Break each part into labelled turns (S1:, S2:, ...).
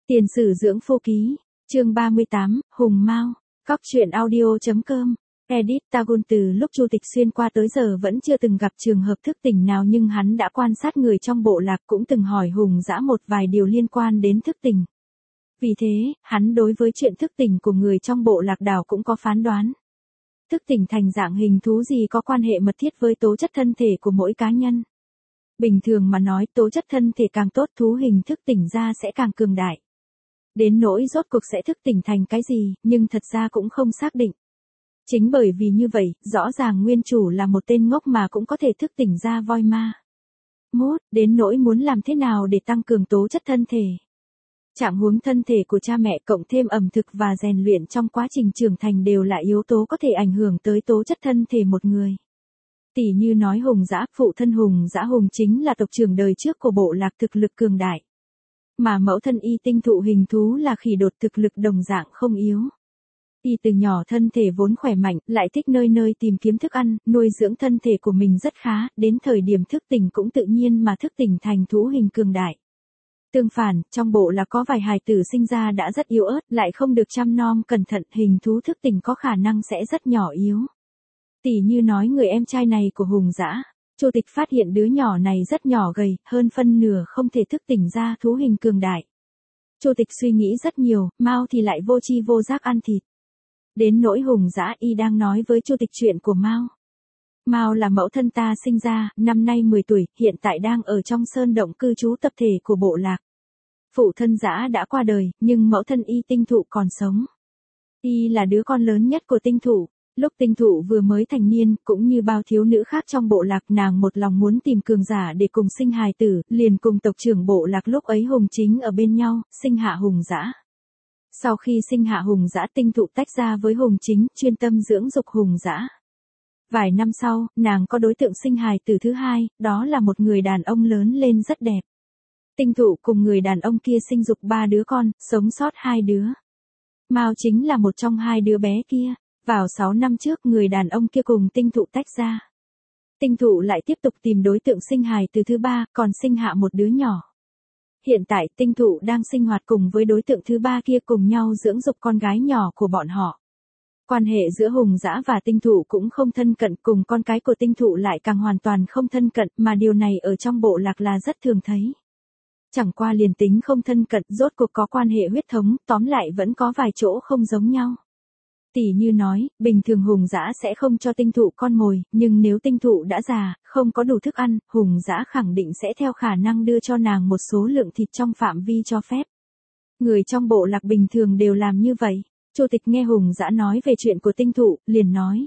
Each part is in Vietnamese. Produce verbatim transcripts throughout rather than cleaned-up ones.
S1: Tiền sử dưỡng phu ký, chương ba mươi tám, Hùng Mao, cóc truyện audio.com, edit Tagun. Từ lúc Chu Tịch Xuyên qua tới giờ vẫn chưa từng gặp trường hợp thức tỉnh nào, nhưng hắn đã quan sát người trong bộ lạc, cũng từng hỏi Hùng Dã một vài điều liên quan đến thức tỉnh. Vì thế, hắn đối với chuyện thức tỉnh của người trong bộ lạc đảo cũng có phán đoán. Thức tỉnh thành dạng hình thú gì có quan hệ mật thiết với tố chất thân thể của mỗi cá nhân. Bình thường mà nói, tố chất thân thể càng tốt, thú hình thức tỉnh ra sẽ càng cường đại. Đến nỗi rốt cuộc sẽ thức tỉnh thành cái gì, nhưng thật ra cũng không xác định. Chính bởi vì như vậy, rõ ràng nguyên chủ là một tên ngốc mà cũng có thể thức tỉnh ra voi ma. Mốt, đến nỗi muốn làm thế nào để tăng cường tố chất thân thể. Trạng huống thân thể của cha mẹ cộng thêm ẩm thực và rèn luyện trong quá trình trưởng thành đều là yếu tố có thể ảnh hưởng tới tố chất thân thể một người. Tỷ như nói Hùng Dã, phụ thân Hùng Dã Hùng chính là tộc trưởng đời trước của bộ lạc, thực lực cường đại. Mà mẫu thân Y tinh thụ hình thú là khỉ đột, thực lực đồng dạng không yếu. Y từ nhỏ thân thể vốn khỏe mạnh, lại thích nơi nơi tìm kiếm thức ăn, nuôi dưỡng thân thể của mình rất khá, đến thời điểm thức tỉnh cũng tự nhiên mà thức tỉnh thành thú hình cường đại. Tương phản, trong bộ là có vài hài tử sinh ra đã rất yếu ớt, lại không được chăm nom cẩn thận, hình thú thức tỉnh có khả năng sẽ rất nhỏ yếu. Tỷ như nói người em trai này của Hùng Dã, Chu Tịch phát hiện đứa nhỏ này rất nhỏ gầy, hơn phân nửa không thể thức tỉnh ra thú hình cường đại. Chu Tịch suy nghĩ rất nhiều, Mao thì lại vô tri vô giác ăn thịt. Đến nỗi Hùng Dã, Y đang nói với Chu Tịch chuyện của Mao. Mao là mẫu thân ta sinh ra, năm nay mười tuổi, hiện tại đang ở trong sơn động cư trú tập thể của bộ lạc. Phụ thân Dã đã qua đời, nhưng mẫu thân Y tinh thụ còn sống. Y là đứa con lớn nhất của tinh thụ. Lúc tinh thụ vừa mới thành niên, cũng như bao thiếu nữ khác trong bộ lạc, nàng một lòng muốn tìm cường giả để cùng sinh hài tử, liền cùng tộc trưởng bộ lạc lúc ấy Hùng Chính ở bên nhau, sinh hạ Hùng Dã. Sau khi sinh hạ Hùng Dã, tinh thụ tách ra với Hùng Chính, chuyên tâm dưỡng dục Hùng Dã. Vài năm sau, nàng có đối tượng sinh hài tử thứ hai, đó là một người đàn ông lớn lên rất đẹp. Tinh thụ cùng người đàn ông kia sinh dục ba đứa con, sống sót hai đứa. Mao chính là một trong hai đứa bé kia. Vào sáu năm trước, người đàn ông kia cùng tinh thụ tách ra. Tinh thụ lại tiếp tục tìm đối tượng sinh hài từ thứ ba, còn sinh hạ một đứa nhỏ. Hiện tại, tinh thụ đang sinh hoạt cùng với đối tượng thứ ba kia, cùng nhau dưỡng dục con gái nhỏ của bọn họ. Quan hệ giữa Hùng Dã và tinh thụ cũng không thân cận, cùng con cái của tinh thụ lại càng hoàn toàn không thân cận, mà điều này ở trong bộ lạc là rất thường thấy. Chẳng qua liền tính không thân cận, rốt cuộc có quan hệ huyết thống, tóm lại vẫn có vài chỗ không giống nhau. Tỷ như nói, bình thường Hùng Dã sẽ không cho tinh thụ con mồi, nhưng nếu tinh thụ đã già, không có đủ thức ăn, Hùng Dã khẳng định sẽ theo khả năng đưa cho nàng một số lượng thịt trong phạm vi cho phép. Người trong bộ lạc bình thường đều làm như vậy. Chu Tịch nghe Hùng Dã nói về chuyện của tinh thụ, liền nói.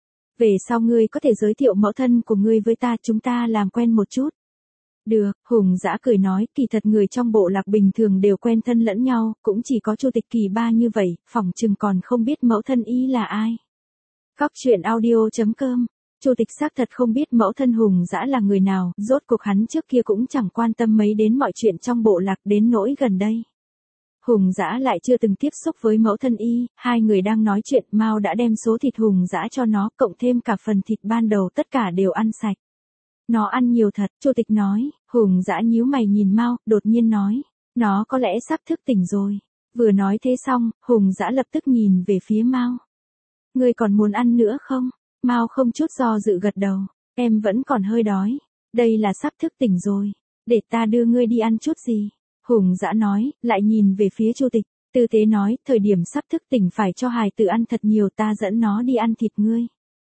S1: Về sau ngươi có thể giới thiệu mẫu thân của ngươi với ta, chúng ta làm quen một chút. Được, Hùng Dã cười nói, kỳ thật người trong bộ lạc bình thường đều quen thân lẫn nhau, cũng chỉ có Chu Tịch kỳ ba như vậy, phỏng chừng còn không biết mẫu thân Y là ai. Cóc truyện audio.com, Chu Tịch xác thật không biết mẫu thân Hùng Dã là người nào, rốt cuộc hắn trước kia cũng chẳng quan tâm mấy đến mọi chuyện trong bộ lạc, đến nỗi gần đây. Hùng Dã lại chưa từng tiếp xúc với mẫu thân Y, hai người đang nói chuyện, Mao đã đem số thịt Hùng Dã cho nó, cộng thêm cả phần thịt ban đầu, tất cả đều ăn sạch. Nó ăn nhiều thật, Chu Tịch nói. Hùng Dã nhíu mày nhìn Mao, đột nhiên nói, nó có lẽ sắp thức tỉnh rồi. Vừa nói thế xong, Hùng Dã lập tức nhìn về phía Mao. Ngươi còn muốn ăn nữa không? Mao không chút do dự gật đầu, em vẫn còn hơi đói. Đây là sắp thức tỉnh rồi, để ta đưa ngươi đi ăn chút gì. Hùng Dã nói, lại nhìn về phía Chu Tịch, tư thế nói, thời điểm sắp thức tỉnh phải cho hài tử ăn thật nhiều, ta dẫn nó đi ăn thịt ngươi.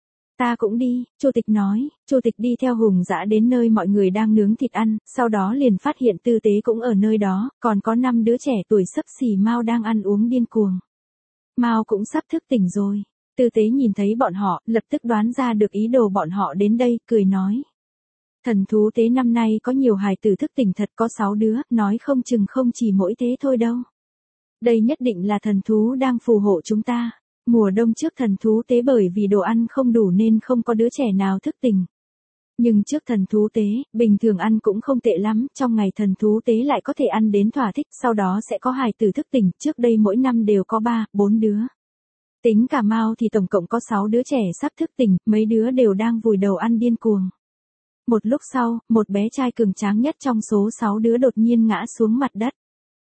S1: Ta cũng đi, Chu Tịch nói. Chu Tịch đi theo Hùng Dã đến nơi mọi người đang nướng thịt ăn, sau đó liền phát hiện Tư Tế cũng ở nơi đó, còn có năm đứa trẻ tuổi xấp xỉ Mao đang ăn uống điên cuồng. Mao cũng sắp thức tỉnh rồi. Tư Tế nhìn thấy bọn họ, lập tức đoán ra được ý đồ bọn họ đến đây, cười nói. Thần thú tế năm nay có nhiều hài tử thức tỉnh thật, có sáu đứa, nói không chừng không chỉ mỗi thế thôi đâu. Đây nhất định là thần thú đang phù hộ chúng ta. Mùa đông trước thần thú tế bởi vì đồ ăn không đủ nên không có đứa trẻ nào thức tỉnh. Nhưng trước thần thú tế, bình thường ăn cũng không tệ lắm, trong ngày thần thú tế lại có thể ăn đến thỏa thích, sau đó sẽ có hài tử thức tỉnh, trước đây mỗi năm đều có ba, bốn đứa. Tính cả Mao thì tổng cộng có sáu đứa trẻ sắp thức tỉnh, mấy đứa đều đang vùi đầu ăn điên cuồng. Một lúc sau, một bé trai cường tráng nhất trong số sáu đứa đột nhiên ngã xuống mặt đất.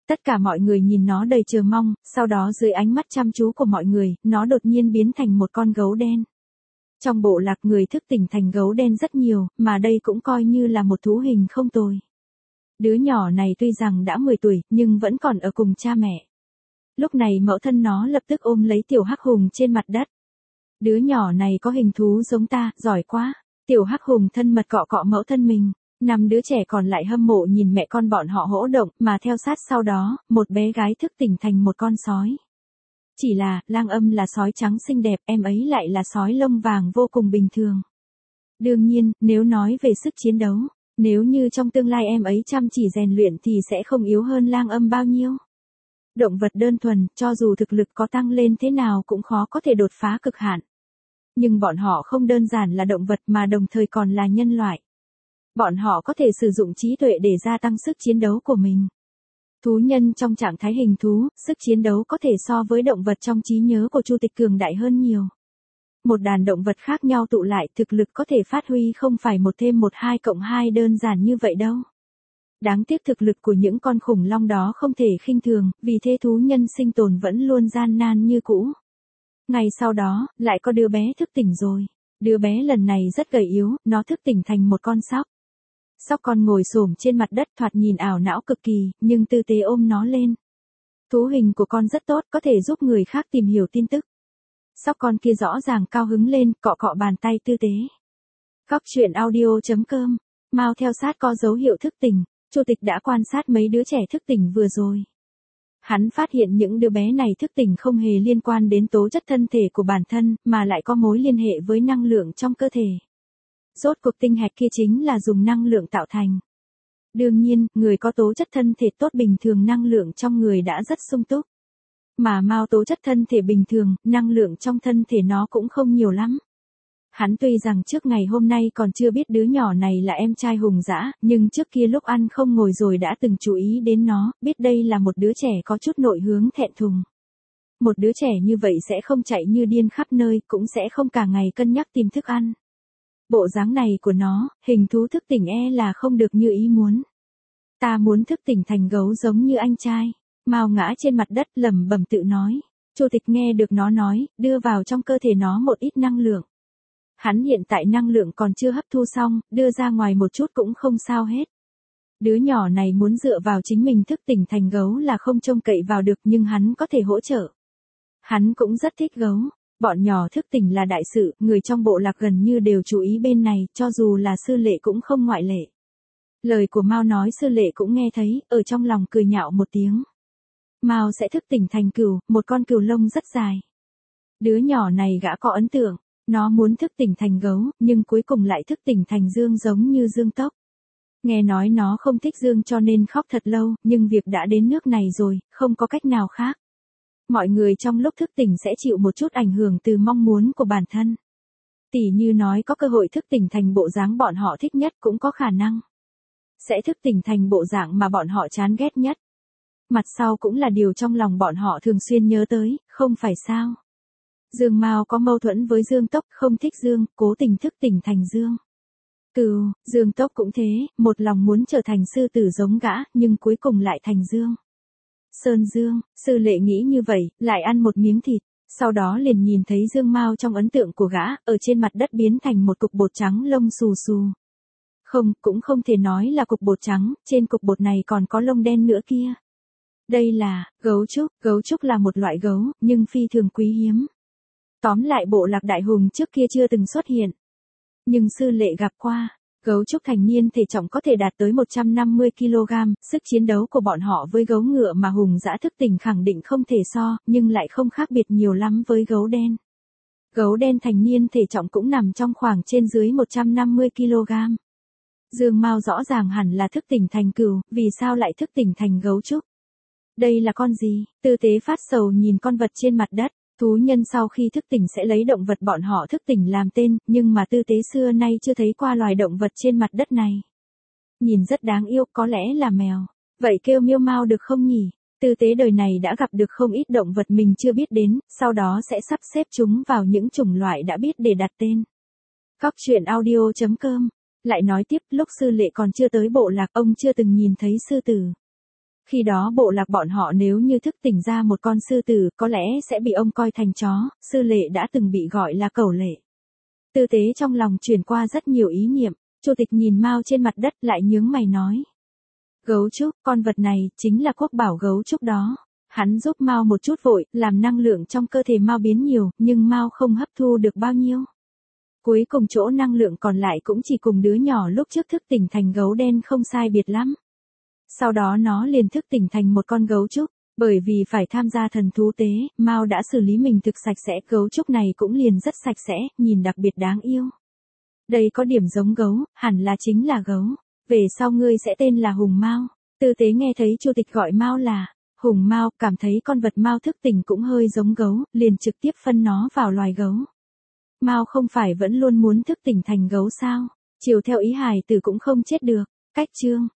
S1: Tất cả mọi người nhìn nó đầy chờ mong, sau đó dưới ánh mắt chăm chú của mọi người, nó đột nhiên biến thành một con gấu đen. Trong bộ lạc người thức tỉnh thành gấu đen rất nhiều, mà đây cũng coi như là một thú hình không tồi. Đứa nhỏ này tuy rằng đã mười tuổi, nhưng vẫn còn ở cùng cha mẹ. Lúc này mẫu thân nó lập tức ôm lấy tiểu hắc hùng trên mặt đất. Đứa nhỏ này có hình thú giống ta, giỏi quá. Tiểu hắc hùng thân mật cọ cọ mẫu thân mình. Năm đứa trẻ còn lại hâm mộ nhìn mẹ con bọn họ hỗ động, mà theo sát sau đó, một bé gái thức tỉnh thành một con sói. Chỉ là, Lang Âm là sói trắng xinh đẹp, em ấy lại là sói lông vàng vô cùng bình thường. Đương nhiên, nếu nói về sức chiến đấu, nếu như trong tương lai em ấy chăm chỉ rèn luyện thì sẽ không yếu hơn Lang Âm bao nhiêu. Động vật đơn thuần, cho dù thực lực có tăng lên thế nào cũng khó có thể đột phá cực hạn. Nhưng bọn họ không đơn giản là động vật mà đồng thời còn là nhân loại. Bọn họ có thể sử dụng trí tuệ để gia tăng sức chiến đấu của mình. Thú nhân trong trạng thái hình thú, sức chiến đấu có thể so với động vật trong trí nhớ của Chu Tịch cường đại hơn nhiều. Một đàn động vật khác nhau tụ lại, thực lực có thể phát huy không phải một thêm một hai cộng hai đơn giản như vậy đâu. Đáng tiếc thực lực của những con khủng long đó không thể khinh thường, vì thế thú nhân sinh tồn vẫn luôn gian nan như cũ. Ngày sau đó, lại có đứa bé thức tỉnh rồi. Đứa bé lần này rất gầy yếu, nó thức tỉnh thành một con sóc. Sóc con ngồi xổm trên mặt đất thoạt nhìn ảo não cực kỳ, nhưng tư tế ôm nó lên. Thú hình của con rất tốt, có thể giúp người khác tìm hiểu tin tức. Sóc con kia rõ ràng cao hứng lên, cọ cọ bàn tay tư tế. Cóc truyện audio chấm com. Mao theo sát có dấu hiệu thức tỉnh. Chu Tịch đã quan sát mấy đứa trẻ thức tỉnh vừa rồi. Hắn phát hiện những đứa bé này thức tỉnh không hề liên quan đến tố chất thân thể của bản thân, mà lại có mối liên hệ với năng lượng trong cơ thể. Rốt cuộc tinh hạch kia chính là dùng năng lượng tạo thành. Đương nhiên, người có tố chất thân thể tốt bình thường năng lượng trong người đã rất sung túc. Mà Mao tố chất thân thể bình thường, năng lượng trong thân thể nó cũng không nhiều lắm. Hắn tuy rằng trước ngày hôm nay còn chưa biết đứa nhỏ này là em trai Hùng Dã, nhưng trước kia lúc ăn không ngồi rồi đã từng chú ý đến nó, biết đây là một đứa trẻ có chút nội hướng thẹn thùng. Một đứa trẻ như vậy sẽ không chạy như điên khắp nơi, cũng sẽ không cả ngày cân nhắc tìm thức ăn. Bộ dáng này của nó, hình thú thức tỉnh e là không được như ý muốn. Ta muốn thức tỉnh thành gấu giống như anh trai. Mao ngã trên mặt đất lẩm bẩm tự nói. Chu Tịch nghe được nó nói, đưa vào trong cơ thể nó một ít năng lượng. Hắn hiện tại năng lượng còn chưa hấp thu xong, đưa ra ngoài một chút cũng không sao hết. Đứa nhỏ này muốn dựa vào chính mình thức tỉnh thành gấu là không trông cậy vào được, nhưng hắn có thể hỗ trợ. Hắn cũng rất thích gấu. Bọn nhỏ thức tỉnh là đại sự, người trong bộ lạc gần như đều chú ý bên này, cho dù là sư lệ cũng không ngoại lệ. Lời của Mao nói sư lệ cũng nghe thấy, ở trong lòng cười nhạo một tiếng. Mao sẽ thức tỉnh thành cừu, một con cừu lông rất dài. Đứa nhỏ này gã có ấn tượng, nó muốn thức tỉnh thành gấu, nhưng cuối cùng lại thức tỉnh thành dương giống như Dương Tốc. Nghe nói nó không thích Dương cho nên khóc thật lâu, nhưng việc đã đến nước này rồi, không có cách nào khác. Mọi người trong lúc thức tỉnh sẽ chịu một chút ảnh hưởng từ mong muốn của bản thân. Tỉ như nói có cơ hội thức tỉnh thành bộ dáng bọn họ thích nhất cũng có khả năng. Sẽ thức tỉnh thành bộ dạng mà bọn họ chán ghét nhất. Mặt sau cũng là điều trong lòng bọn họ thường xuyên nhớ tới, không phải sao. Dương Mao có mâu thuẫn với Dương Tốc, không thích Dương, cố tình thức tỉnh thành Dương. Cừu, Dương Tốc cũng thế, một lòng muốn trở thành sư tử giống gã, nhưng cuối cùng lại thành Dương. Sơn Dương, sư lệ nghĩ như vậy, lại ăn một miếng thịt, sau đó liền nhìn thấy Dương Mao trong ấn tượng của gã, ở trên mặt đất biến thành một cục bột trắng lông xù xù. Không, cũng không thể nói là cục bột trắng, trên cục bột này còn có lông đen nữa kia. Đây là, gấu trúc, gấu trúc là một loại gấu, nhưng phi thường quý hiếm. Tóm lại bộ lạc đại hùng trước kia chưa từng xuất hiện. Nhưng sư lệ gặp qua. Gấu trúc thành niên thể trọng có thể đạt tới một trăm năm mươi ki lô gam, sức chiến đấu của bọn họ với gấu ngựa mà Hùng Dã thức tỉnh khẳng định không thể so, nhưng lại không khác biệt nhiều lắm với gấu đen. Gấu đen thành niên thể trọng cũng nằm trong khoảng trên dưới một trăm năm mươi ki lô gam. Dương Mao rõ ràng hẳn là thức tỉnh thành cừu, vì sao lại thức tỉnh thành gấu trúc? Đây là con gì? Tư tế phát sầu nhìn con vật trên mặt đất. Thú nhân sau khi thức tỉnh sẽ lấy động vật bọn họ thức tỉnh làm tên, nhưng mà tư tế xưa nay chưa thấy qua loài động vật trên mặt đất này. Nhìn rất đáng yêu, có lẽ là mèo. Vậy kêu miêu mao được không nhỉ? Tư tế đời này đã gặp được không ít động vật mình chưa biết đến, sau đó sẽ sắp xếp chúng vào những chủng loại đã biết để đặt tên. Cóc truyện audio chấm com. Lại nói tiếp, lúc sư lệ còn chưa tới bộ lạc, ông chưa từng nhìn thấy sư tử. Khi đó bộ lạc bọn họ nếu như thức tỉnh ra một con sư tử, có lẽ sẽ bị ông coi thành chó, sư lệ đã từng bị gọi là cẩu lệ. Tư Tế trong lòng truyền qua rất nhiều ý niệm, Chu Tịch nhìn Mao trên mặt đất lại nhướng mày nói. Gấu trúc, con vật này, chính là quốc bảo gấu trúc đó. Hắn giúp Mao một chút vội, làm năng lượng trong cơ thể Mao biến nhiều, nhưng Mao không hấp thu được bao nhiêu. Cuối cùng chỗ năng lượng còn lại cũng chỉ cùng đứa nhỏ lúc trước thức tỉnh thành gấu đen không sai biệt lắm. Sau đó nó liền thức tỉnh thành một con gấu trúc, bởi vì phải tham gia thần thú tế, Mao đã xử lý mình thực sạch sẽ, gấu trúc này cũng liền rất sạch sẽ, nhìn đặc biệt đáng yêu. Đây có điểm giống gấu, hẳn là chính là gấu. Về sau ngươi sẽ tên là Hùng Mao. Tư Tế nghe thấy Chu Tịch gọi Mao là Hùng Mao, cảm thấy con vật Mao thức tỉnh cũng hơi giống gấu, liền trực tiếp phân nó vào loài gấu. Mao không phải vẫn luôn muốn thức tỉnh thành gấu sao? Chiều theo ý hài tử cũng không chết được. Cách chương